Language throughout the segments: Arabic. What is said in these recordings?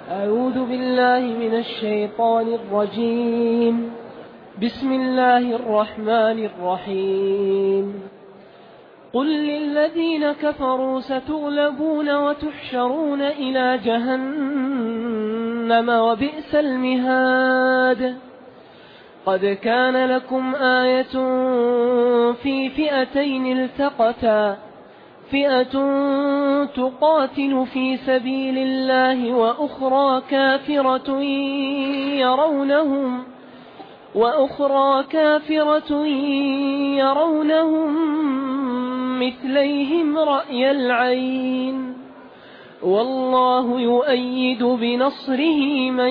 أعوذ بالله من الشيطان الرجيم. بسم الله الرحمن الرحيم. قل للذين كفروا ستغلبون وتحشرون إلى جهنم وبئس المهاد. قد كان لكم آية في فئتين التقتا، فئة تقاتل في سبيل الله وأخرى كافرة يرونهم مثليهم رأي العين، والله يؤيد بنصره من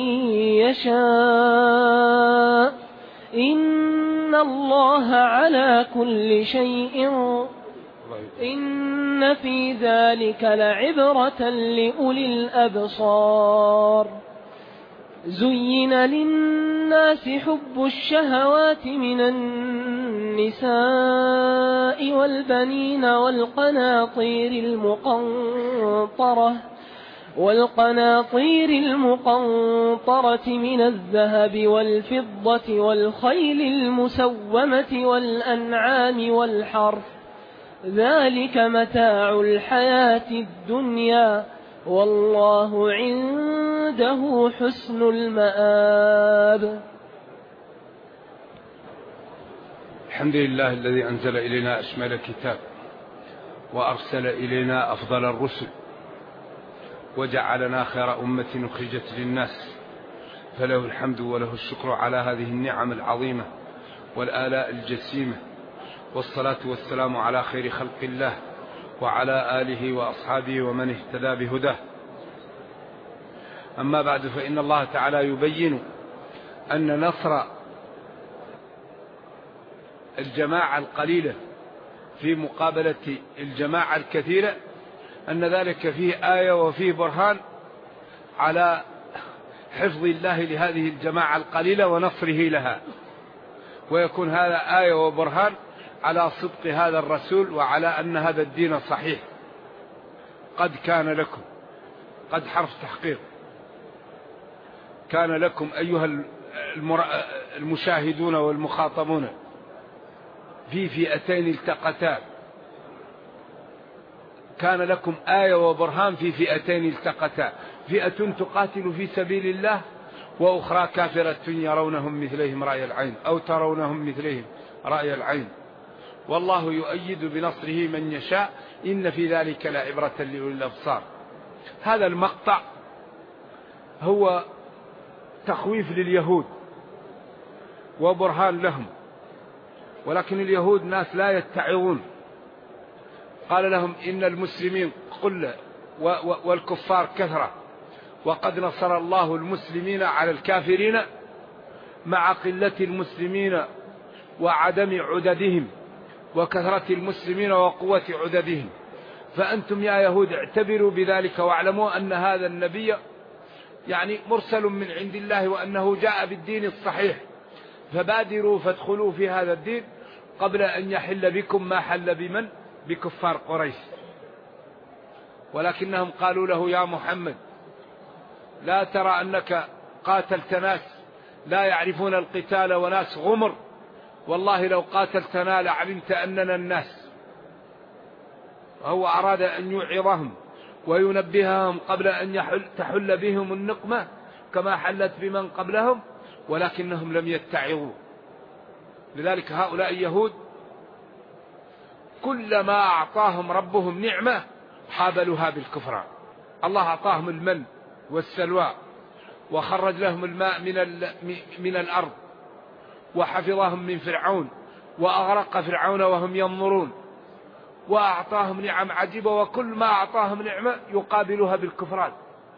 يشاء، إن الله على كل شيء، إن في ذلك لعبرة لأولي الأبصار. زين للناس حب الشهوات من النساء والبنين والقناطير المقنطرة من الذهب والفضة والخيل المسومة والأنعام والحرث، ذلك متاع الحياة الدنيا، والله عنده حسن المآب. الحمد لله الذي أنزل إلينا أشمل الكتاب وأرسل إلينا أفضل الرسل وجعلنا خير أمة أخرجت للناس، فله الحمد وله الشكر على هذه النعم العظيمة والآلاء الجسيمة، والصلاة والسلام على خير خلق الله وعلى آله وأصحابه ومن اهتدى بهداه. أما بعد، فإن الله تعالى يبين أن نصر الجماعة القليلة في مقابلة الجماعة الكثيرة أن ذلك فيه آية وفيه برهان على حفظ الله لهذه الجماعة القليلة ونصره لها، ويكون هذا آية وبرهان على صدق هذا الرسول وعلى أن هذا الدين صحيح. قد كان لكم، قد حرف تحقيق، كان لكم أيها المشاهدون والمخاطبون في فئتين التقتا، كان لكم آية وبرهان في فئتين التقتا، فئة تقاتل في سبيل الله وأخرى كافرة يرونهم مثليهم رأي العين، أو ترونهم مثليهم رأي العين، والله يؤيد بنصره من يشاء، إن في ذلك لعبرة لأولي الأبصار. هذا المقطع هو تخويف لليهود وبرهان لهم، ولكن اليهود ناس لا يتعظون. قال لهم إن المسلمين قلة والكفار كثرة، وقد نصر الله المسلمين على الكافرين مع قلة المسلمين وعدم عددهم وكثرة المسلمين وقوة عددهم، فأنتم يا يهود اعتبروا بذلك واعلموا أن هذا النبي يعني مرسل من عند الله وأنه جاء بالدين الصحيح، فبادروا فادخلوا في هذا الدين قبل أن يحل بكم ما حل بمن؟ بكفار قريش. ولكنهم قالوا له يا محمد لا ترى أنك قاتلت ناس لا يعرفون القتال وناس غمر، والله لو قاتلتنا لعلمت أننا الناس. وهو أراد أن يعظهم وينبههم قبل أن تحل بهم النقمة كما حلت بمن قبلهم، ولكنهم لم يتعظوا. لذلك هؤلاء اليهود كلما أعطاهم ربهم نعمة حابلوها بالكفر. الله أعطاهم المن والسلوى وخرج لهم الماء من الأرض وحفظهم من فرعون وأغرق فرعون وهم ينظرون، وأعطاهم نعم عجيبة، وكل ما أعطاهم نعمة يقابلها بالكفران.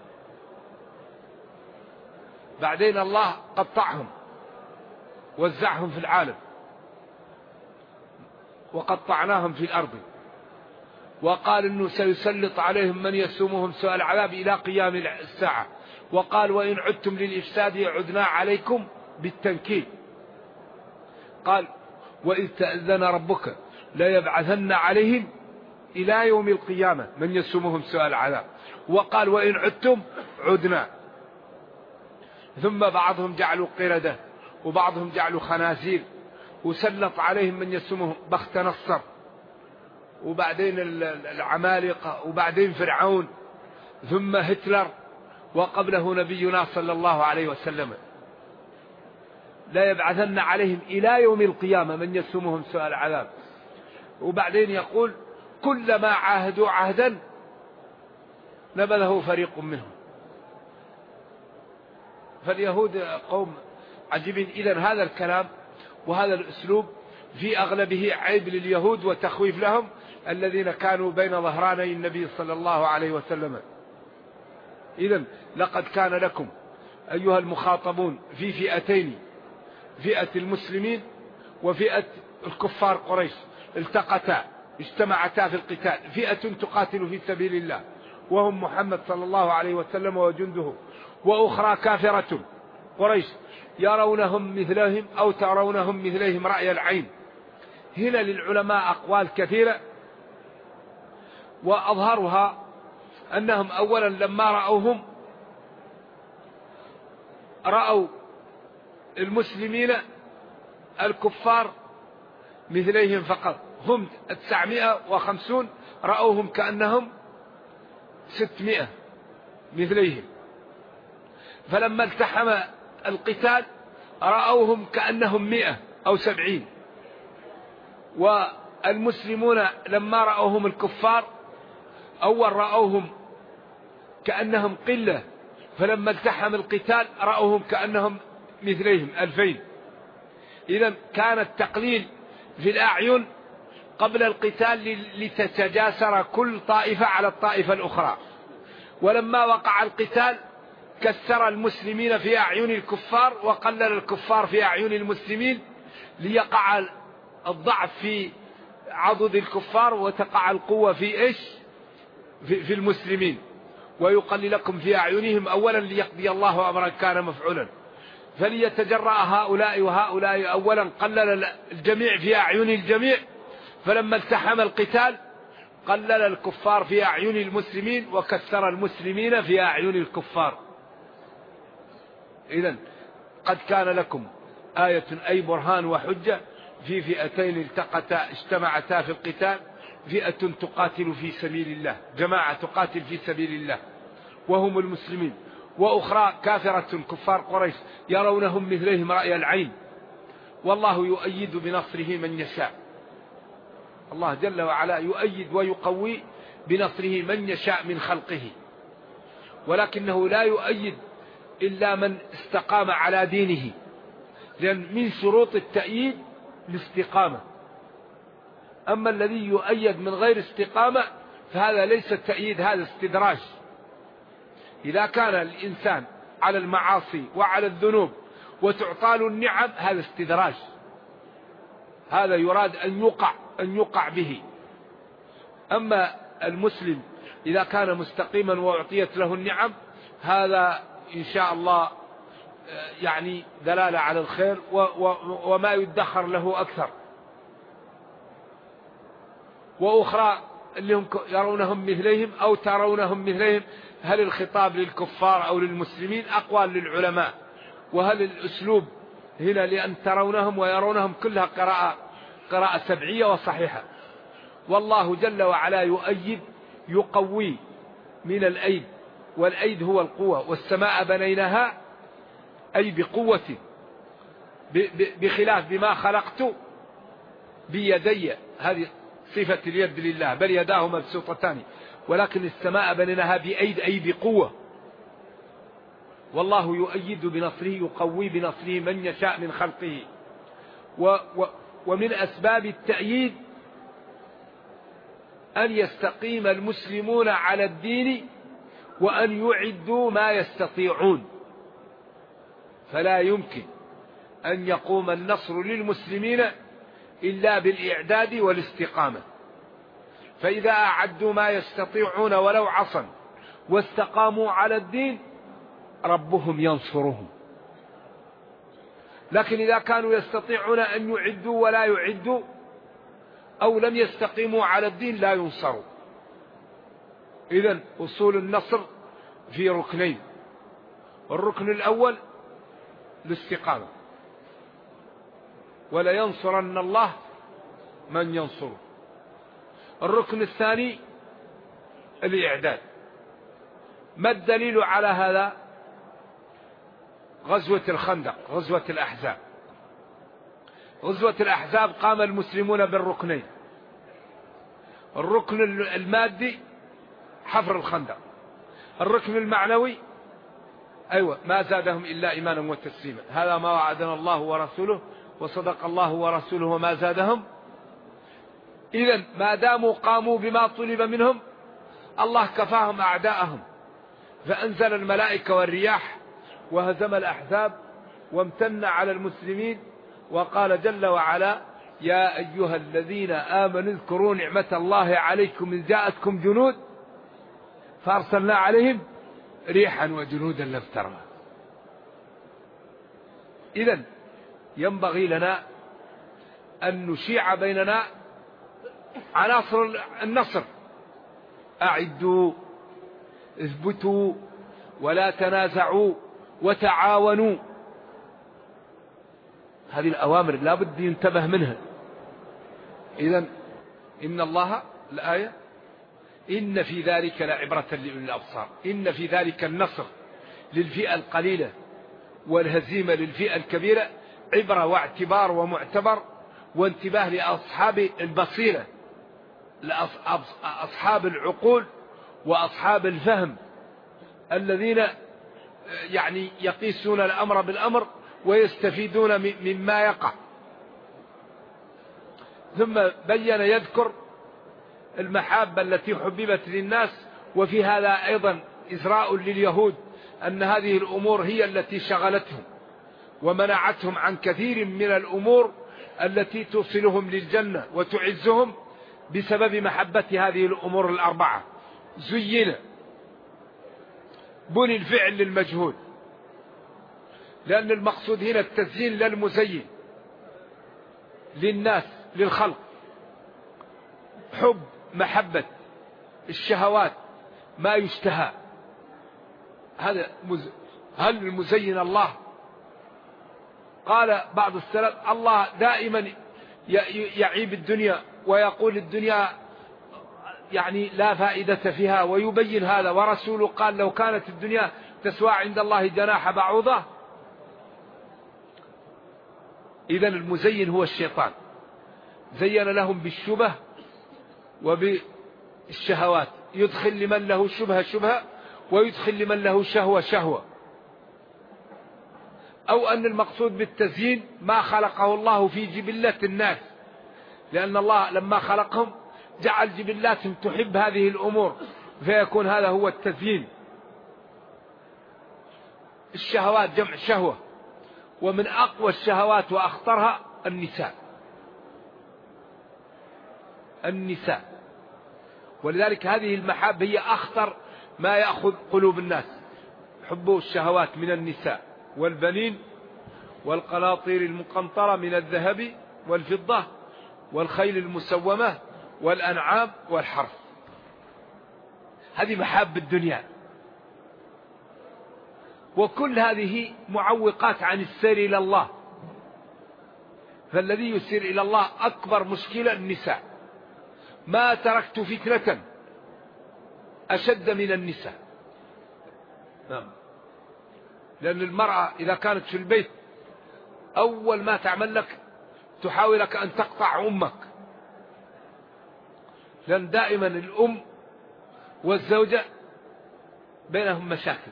بعدين الله قطعهم وزعهم في العالم وقطعناهم في الأرض، وقال إنه سيسلط عليهم من يسومهم سوء العذاب إلى قيام الساعة، وقال وإن عدتم للإفساد عدنا عليكم بالتنكيل. قال وإذ تأذن ربك لا يبعثن عليهم إلى يوم القيامة من يسومهم سوء العذاب. وقال وإن عدتم عدنا. ثم بعضهم جعلوا قردة وبعضهم جعلوا خنازير، وسلط عليهم من يسومهم بخت نصر، وبعدين العمالقة، وبعدين فرعون، ثم هتلر، وقبله نبينا صلى الله عليه وسلم. لا يبعثن عليهم إلى يوم القيامة من يسومهم سوء العذاب. وبعدين يقول كلما عاهدوا عهدا نبذه فريق منهم. فاليهود قوم عجيبين. إذن هذا الكلام وهذا الأسلوب في أغلبه عيب لليهود وتخويف لهم الذين كانوا بين ظهراني النبي صلى الله عليه وسلم. إذن لقد كان لكم أيها المخاطبون في فئتين، فئة المسلمين وفئة الكفار قريش، التقتا اجتمعتا في القتال. فئة تقاتل في سبيل الله وهم محمد صلى الله عليه وسلم وجنده، وأخرى كافرة قريش يرونهم مثلهم أو ترونهم مثلهم رأي العين. هنا للعلماء أقوال كثيرة، وأظهرها أنهم أولا لما رأوا المسلمين الكفار مثليهم فقط، هم 950 رأوهم كأنهم 600 مثليهم. فلما التحم القتال رأوهم كأنهم 100 أو 70. والمسلمون لما رأوهم الكفار أول رأوهم كأنهم قلة، فلما التحم القتال رأوهم كأنهم مثليهم 2000. إذن كان التقليل في الأعين قبل القتال لتتجاسر كل طائفة على الطائفة الأخرى، ولما وقع القتال كسر المسلمين في أعين الكفار وقلل الكفار في أعين المسلمين، ليقع الضعف في عضد الكفار وتقع القوة في إيش؟ في المسلمين، ويقللكم في أعينهم أولا ليقضي الله أمرا كان مفعولا. فليتجرأ هؤلاء وهؤلاء أولا، قلل الجميع في أعين الجميع، فلما التحم القتال قلل الكفار في أعين المسلمين وكسر المسلمين في أعين الكفار. إذن قد كان لكم آية أي برهان وحجة في فئتين التقتا اجتمعتا في القتال، فئة تقاتل في سبيل الله، جماعة تقاتل في سبيل الله وهم المسلمين، وأخرى كافرة كفار قريش يرونهم مثلهم رأي العين. والله يؤيد بنصره من يشاء. الله جل وعلا يؤيد ويقوي بنصره من يشاء من خلقه، ولكنه لا يؤيد إلا من استقام على دينه، لأن من شروط التأييد الاستقامة. أما الذي يؤيد من غير استقامة فهذا ليس التأييد، هذا استدراج. إذا كان الإنسان على المعاصي وعلى الذنوب وتعطال النعم هذا استدراج، هذا يراد أن يقع به. أما المسلم إذا كان مستقيما وأعطيت له النعم هذا إن شاء الله يعني دلالة على الخير وما يدخر له أكثر. وأخرى اللي هم يرونهم مثليهم أو ترونهم مثليهم، هل الخطاب للكفار أو للمسلمين؟ أقوال للعلماء. وهل الأسلوب هنا لأن ترونهم ويرونهم كلها قراءة سبعية وصحيحة. والله جل وعلا يؤيد يقوي من الأيد، والأيد هو القوة. والسماء بنيناها أي بقوة، بخلاف بما خلقت بيدي، هذه صفة اليد لله، بل يداه مبسوطتان، ولكن السماء بنيناها بأيد أي بقوة. والله يؤيد بنصره يقوي بنصره من يشاء من خلقه. ومن أسباب التأييد أن يستقيم المسلمون على الدين وأن يعدوا ما يستطيعون، فلا يمكن أن يقوم النصر للمسلمين إلا بالإعداد والاستقامة. فإذا أعدوا ما يستطيعون ولو عصا واستقاموا على الدين ربهم ينصرهم. لكن إذا كانوا يستطيعون أن يعدوا ولا يعدوا أو لم يستقيموا على الدين لا ينصروا. إذن أصول النصر في ركنين: الركن الأول الاستقامة، ولا ينصرن الله من ينصره. الركن الثاني الإعداد. ما الدليل على هذا؟ غزوة الخندق، غزوة الأحزاب. غزوة الأحزاب قام المسلمون بالركنين: الركن المادي حفر الخندق، الركن المعنوي ما زادهم إلا إيمانا وتسليما. هذا ما وعدنا الله ورسوله وصدق الله ورسوله وما زادهم. إذن ما داموا قاموا بما طلب منهم الله كفاهم أعداءهم، فأنزل الملائكة والرياح وهزم الأحزاب وامتن على المسلمين، وقال جل وعلا: يا أيها الذين آمنوا اذكروا نعمة الله عليكم إذ جاءتكم جنود فأرسلنا عليهم ريحا وجنودا لم تروها. إذن ينبغي لنا أن نشيع بيننا عناصر النصر: أعدوا، اثبتوا، ولا تنازعوا، وتعاونوا. هذه الأوامر لا بد ينتبه منها. إذن إن الله الآية: إن في ذلك لعبرة لأولي الأبصار. إن في ذلك النصر للفئة القليلة والهزيمة للفئة الكبيرة عبرة واعتبار ومعتبر وانتباه لأصحاب البصيرة، لأصحاب العقول وأصحاب الفهم، الذين يقيسون الأمر بالأمر ويستفيدون مما يقع. ثم بين يذكر المحابة التي حببت للناس، وفي هذا أيضا إزراء لليهود أن هذه الأمور هي التي شغلتهم ومنعتهم عن كثير من الأمور التي توصلهم للجنة وتعزهم بسبب محبة هذه الأمور الأربعة. زين، بني الفعل للمجهول، لأن المقصود هنا التزيين للمزين للناس للخلق. حب، محبة، الشهوات، ما يشتهى، هذا هل المزين الله؟ قال بعض السلف: الله دائما يعيب الدنيا ويقول الدنيا لا فائدة فيها، ويبين هذا. ورسوله قال: لو كانت الدنيا تسوى عند الله جناح بعوضة. إذن المزين هو الشيطان، زين لهم بالشبه وبالشهوات، يدخل لمن له شبهة شبهة ويدخل لمن له شهوة شهوة. أو أن المقصود بالتزيين ما خلقه الله في جبلة الناس، لأن الله لما خلقهم جعل جبلاتهم تحب هذه الأمور، فيكون هذا هو التزيين. الشهوات جمع شهوة، ومن أقوى الشهوات وأخطرها النساء. ولذلك هذه المحاب هي أخطر ما يأخذ قلوب الناس: حب الشهوات من النساء والبنين والقناطير المقنطرة من الذهب والفضة والخيل المسومة والأنعام والحرث. هذه محاب الدنيا، وكل هذه معوقات عن السير إلى الله. فالذي يسير إلى الله أكبر مشكلة النساء. ما تركت فتنة أشد من النساء. لأن المرأة إذا كانت في البيت أول ما تعمل لك تحاولك أن تقطع أمك، لأن دائما الأم والزوجة بينهم مشاكل،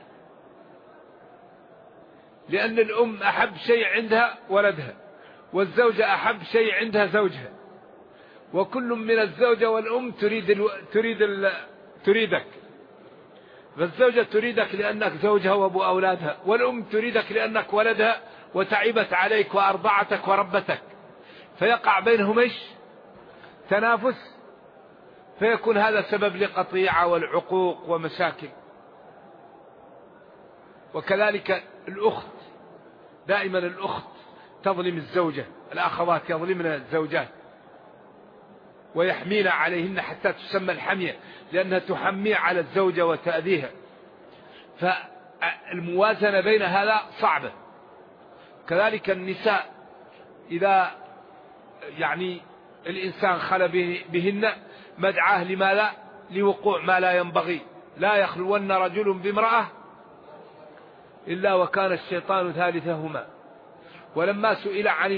لأن الأم أحب شيء عندها ولدها، والزوجة أحب شيء عندها زوجها، وكل من الزوجة والأم تريدك. فالزوجة تريدك لأنك زوجها وأبو أولادها، والأم تريدك لأنك ولدها وتعبت عليك وأرضعتك وربتك، فيقع بينهم تنافس، فيكون هذا سبب لقطيعة والعقوق ومشاكل. وكذلك الأخت، دائما الأخت تظلم الزوجة، الأخوات يظلمن الزوجات. ويحمين عليهن حتى تسمى الحمية، لأنها تحمي على الزوجة وتأذيها. فالموازنة بين هذا صعبة. كذلك النساء إذا يعني الإنسان خلى بهن مدعاه لماذا؟ لوقوع ما لا ينبغي. لا يخلون رجل بامرأة إلا وكان الشيطان ثالثهما. ولما سئل عن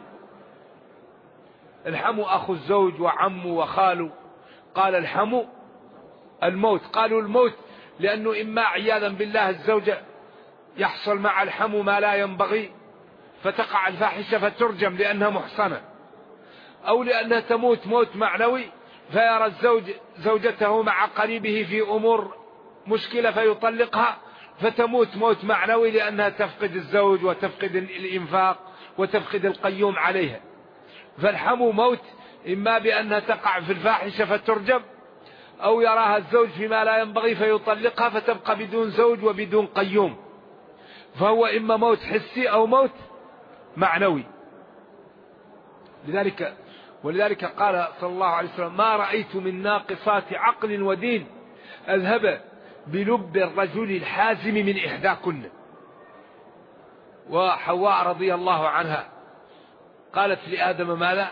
الحمو أخو الزوج وعمه وخاله، قال الحمو الموت. قالوا الموت لأنه إما عياذا بالله الزوجة يحصل مع الحمو ما لا ينبغي فتقع الفاحشة فترجم لأنها محصنة، أو لأنها تموت موت معنوي فيرى الزوج زوجته مع قريبه في أمور مشكلة فيطلقها فتموت موت معنوي لأنها تفقد الزوج وتفقد الإنفاق وتفقد القيوم عليها. فالحمو موت إما بأنها تقع في الفاحشة فترجم، أو يراها الزوج فيما لا ينبغي فيطلقها فتبقى بدون زوج وبدون قيوم. فهو إما موت حسي أو موت معنوي. ولذلك قال صلى الله عليه وسلم: ما رأيت من ناقصات عقل ودين أذهب بلب الرجل الحازم من إحداكن. وحواء رضي الله عنها قالت لآدم: ماذا؟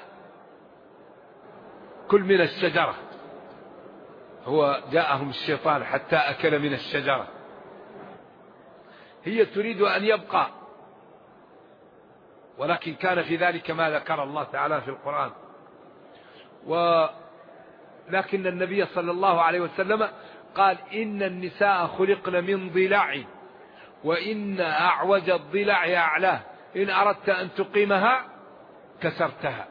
كل من الشجرة. هو جاءهم الشيطان حتى أكل من الشجرة. هي تريد أن يبقى، ولكن كان في ذلك ما ذكر الله تعالى في القرآن. ولكن النبي صلى الله عليه وسلم قال: إن النساء خلقن من ضلع، وإن أعوج الضلع أعلاه، إن أردت أن تقيمها كسرتها.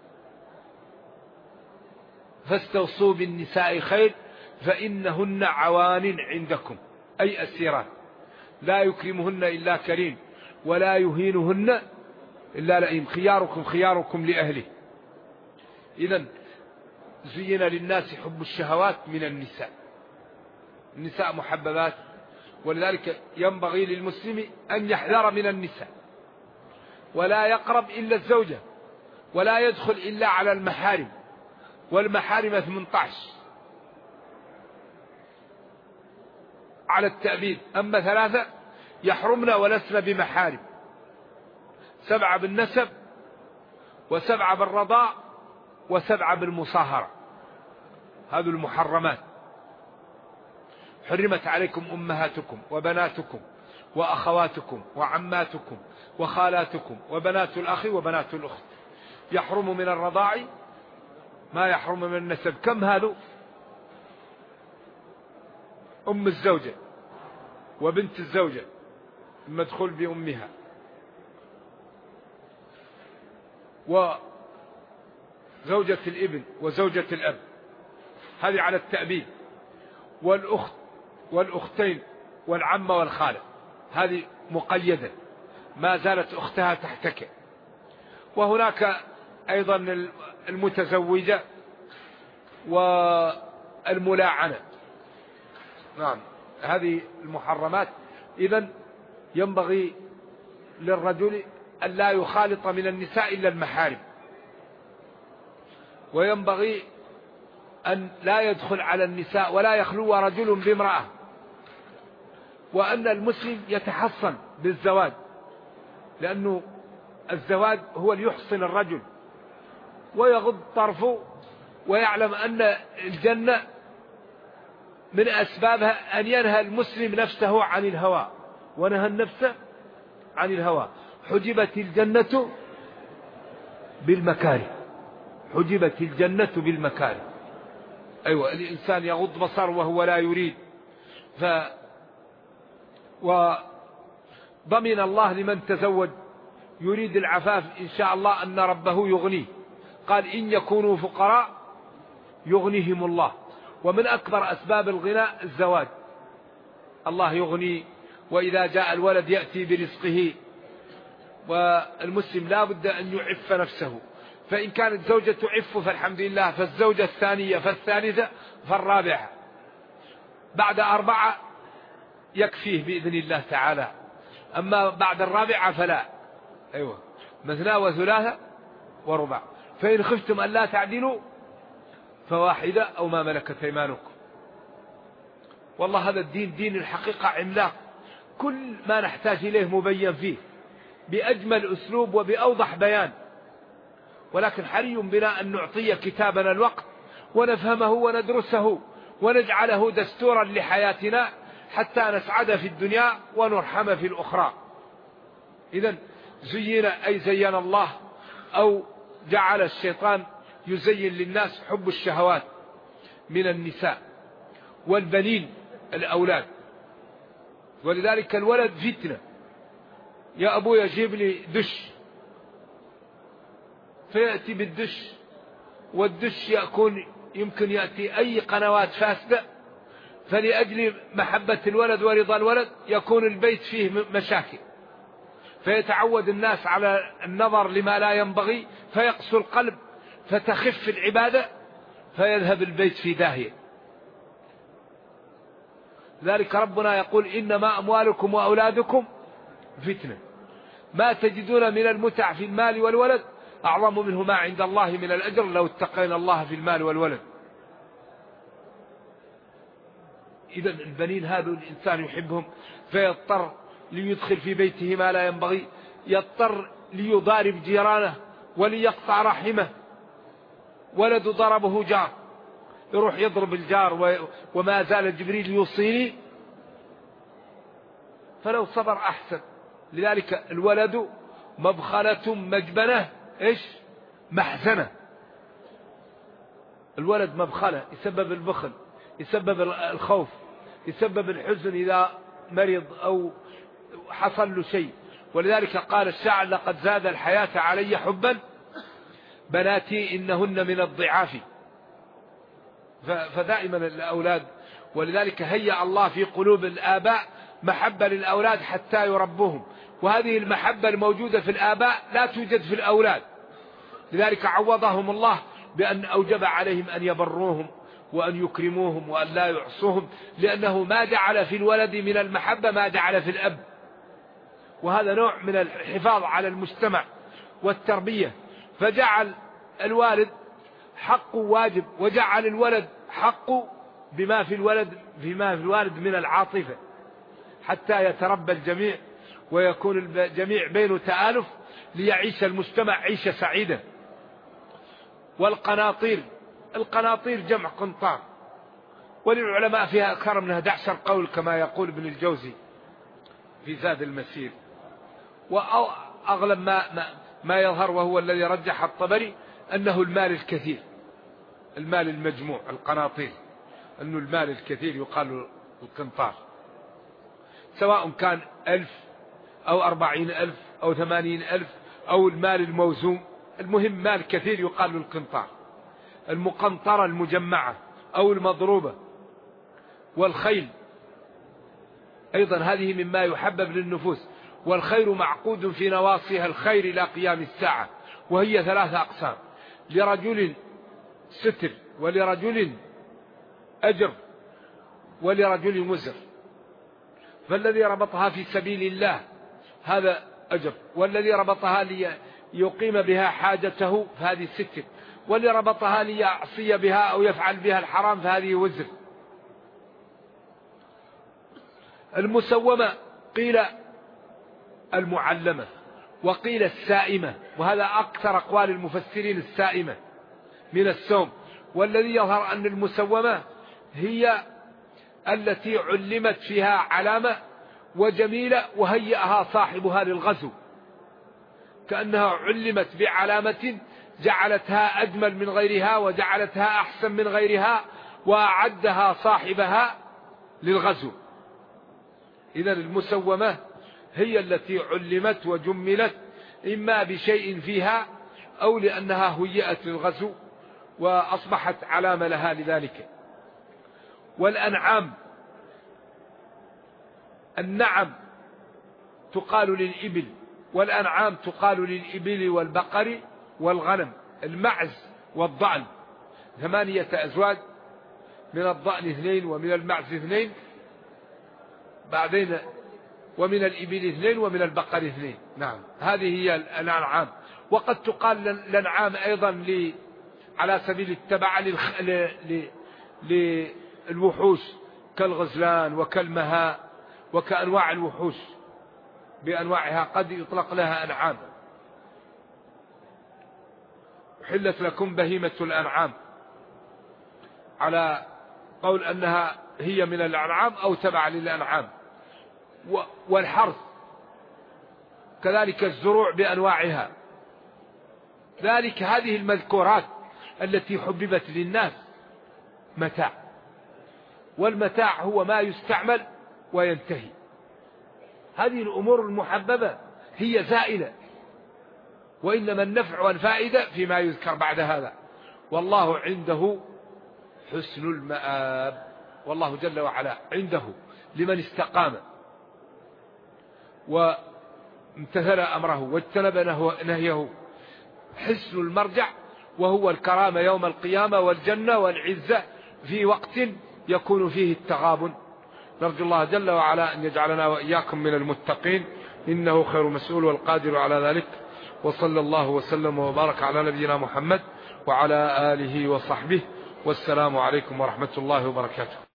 فاستوصوا بالنساء خير فإنهن عوان عندكم، أي أسيرات، لا يكرمهن إلا كريم ولا يهينهن إلا لئيم. خياركم خياركم لأهله. إذن زين للناس حب الشهوات من النساء. النساء محببات، ولذلك ينبغي للمسلم أن يحذر من النساء، ولا يقرب إلا الزوجة، ولا يدخل إلا على المحارم، والمحارم 18 على التأبيد. أما 3 يحرمن ولسن بمحارم: 7 بالنسب، و7 بالرضاء، و7 بالمصاهرة. هذه المحرمات. حرمت عليكم أمهاتكم وبناتكم وأخواتكم وعماتكم وخالاتكم وبنات الأخ وبنات الأخت. يحرم من الرضاع ما يحرم من النسب. كم هذا؟ أم الزوجة وبنت الزوجة المدخول بأمها، وزوجة الابن وزوجة الأب، هذه على التأبيد. والأخت والأختين والعمة والخالة، هذه مقيدة ما زالت أختها تحتك. وهناك أيضا المتزوجة والملاعنة. نعم، هذه المحرمات. إذن ينبغي للرجل أن لا يخالط من النساء إلا المحارم، وينبغي أن لا يدخل على النساء ولا يخلو رجل بامرأة، وأن المسلم يتحصن بالزواج، لأنه الزواج هو اللي يحصن الرجل ويغض طرفه، ويعلم أن الجنة من أسبابها أن ينهى المسلم نفسه عن الهوى، ونهى النفس عن الهوى. حجبت الجنة بالمكاره، حجبت الجنة بالمكاره. أيوة، الإنسان يغض بصر وهو لا يريد. وضمن الله لمن تزوج يريد العفاف إن شاء الله أن ربه يغنيه. قال: إن يكونوا فقراء يغنيهم الله. ومن أكبر أسباب الغناء الزواج، الله يغني، وإذا جاء الولد يأتي برزقه. والمسلم لا بد أن يعف نفسه، فإن كانت زوجة تعف فالحمد لله، فالزوجة الثانية فالثالثة فالرابعة، بعد 4 يكفيه بإذن الله تعالى، أما بعد الرابعة فلا. أيوة، مثنى وثلاثة ورباع. فإن خفتم أن لا تعدلوا فواحدة أو ما ملكت أيمانكم. والله هذا الدين دين الحقيقة عملاق، كل ما نحتاج إليه مبين فيه بأجمل أسلوب وبأوضح بيان، ولكن حري بنا أن نعطي كتابنا الوقت ونفهمه وندرسه ونجعله دستورا لحياتنا حتى نسعد في الدنيا ونرحم في الأخرى. إذن زين أي زين الله أو جعل الشيطان يزين للناس حب الشهوات من النساء والبنين الأولاد، ولذلك الولد فتنة. يا أبو يجيب لي دش، فيأتي بالدش، والدش يمكن يأتي أي قنوات فاسدة، فلأجل محبة الولد ورضا الولد يكون البيت فيه مشاكل، فيتعود الناس على النظر لما لا ينبغي فيقسو القلب فتخف العبادة فيذهب البيت في داهية. ذلك ربنا يقول إنما أموالكم وأولادكم فتنة، ما تجدون من المتع في المال والولد أعظم منه ما عند الله من الأجر لو اتقينا الله في المال والولد. إذا البنين هذا الإنسان يحبهم فيضطر ليدخل في بيته ما لا ينبغي، يضطر ليضارب جيرانه وليقطع رحمه. ولد ضربه جار يروح يضرب الجار وما زال جبريل يوصيني، فلو صبر أحسن. لذلك الولد مبخلة مجبنة إيش محزنة. الولد مبخلة، يسبب البخل، يسبب الخوف، يسبب الحزن إذا مرض أو حصل له شيء. ولذلك قال الشاعر لقد زاد الحياة علي حبا بناتي إنهن من الضعاف. فدائما الأولاد، ولذلك هيأ الله في قلوب الآباء محبة للأولاد حتى يربوهم، وهذه المحبة الموجودة في الآباء لا توجد في الأولاد. لذلك عوضهم الله بأن أوجب عليهم أن يبروهم وأن يكرموهم وأن لا يعصوهم، لأنه ما جعل في الولد من المحبة ما جعل في الأب. وهذا نوع من الحفاظ على المجتمع والتربية، فجعل الوالد حقه واجب، وجعل الولد حقه بما في الوالد من العاطفة، حتى يتربى الجميع ويكون الجميع بينه تآلف ليعيش المجتمع عيشة سعيدة. والقناطير، القناطير جمع قنطار، وللعلماء فيها أكثر من 11 قول كما يقول ابن الجوزي في زاد المسير. وأغلب ما يظهر وهو الذي رجح الطبري أنه المال الكثير، المال المجموع القناطير، أنه المال الكثير يقال القنطار، سواء كان 1000 أو 40,000 أو 80,000 أو المال الموزون، المهم مال كثير يقال القنطار. المقنطرة المجمعة أو المضروبة. والخيل أيضا هذه مما يحبب للنفوس، والخير معقود في نواصيها الخير إلى قيام الساعة، وهي 3 أقسام: لرجل ستر، ولرجل أجر، ولرجل وزر. فالذي ربطها في سبيل الله هذا أجر، والذي ربطها ليقيم بها حاجته فهذه ستر، واللي ربطها ليعصي بها أو يفعل بها الحرام فهذه وزر. المسومة قيل المعلمة وقيل السائمة، وهذا أكثر أقوال المفسرين السائمة من السوم. والذي يظهر أن المسومة هي التي علمت فيها علامة وجميلة وهيئها صاحبها للغزو، كأنها علمت بعلامة جعلتها أجمل من غيرها وجعلتها أحسن من غيرها وأعدها صاحبها للغزو. إذن المسومة هي التي علمت وجملت إما بشيء فيها أو لأنها هيئت للغزو وأصبحت علامة لها لذلك. والأنعام، النعم تقال للإبل، والأنعام تقال للإبل والبقر والغنم. المعز والضأن 8 أزواج، من الضأن 2 ومن المعز 2، بعدين ومن الإبل 2 ومن البقر 2. نعم، هذه هي الأنعام. وقد تقال الأنعام أيضا على سبيل التبع للوحوش كالغزلان وكالمهاء وكأنواع الوحوش بأنواعها قد يطلق لها أنعام. حلت لكم بهيمة الأنعام على قول أنها هي من الأنعام أو تبع للأنعام. والحرث كذلك الزروع بأنواعها. ذلك هذه المذكورات التي حببت للناس متاع، والمتاع هو ما يستعمل وينتهي. هذه الأمور المحببة هي زائلة، وإنما النفع والفائدة فيما يذكر بعد هذا. والله عنده حسن المآب، والله جل وعلا عنده لمن استقام وامتثل أمره واجتنب نهيه حسن المرجع، وهو الكرامة يوم القيامة والجنة والعزة في وقت يكون فيه التغابن. نرجو الله جل وعلا أن يجعلنا وإياكم من المتقين، إنه خير مسؤول والقادر على ذلك. وصلى الله وسلم وبارك على نبينا محمد وعلى آله وصحبه، والسلام عليكم ورحمة الله وبركاته.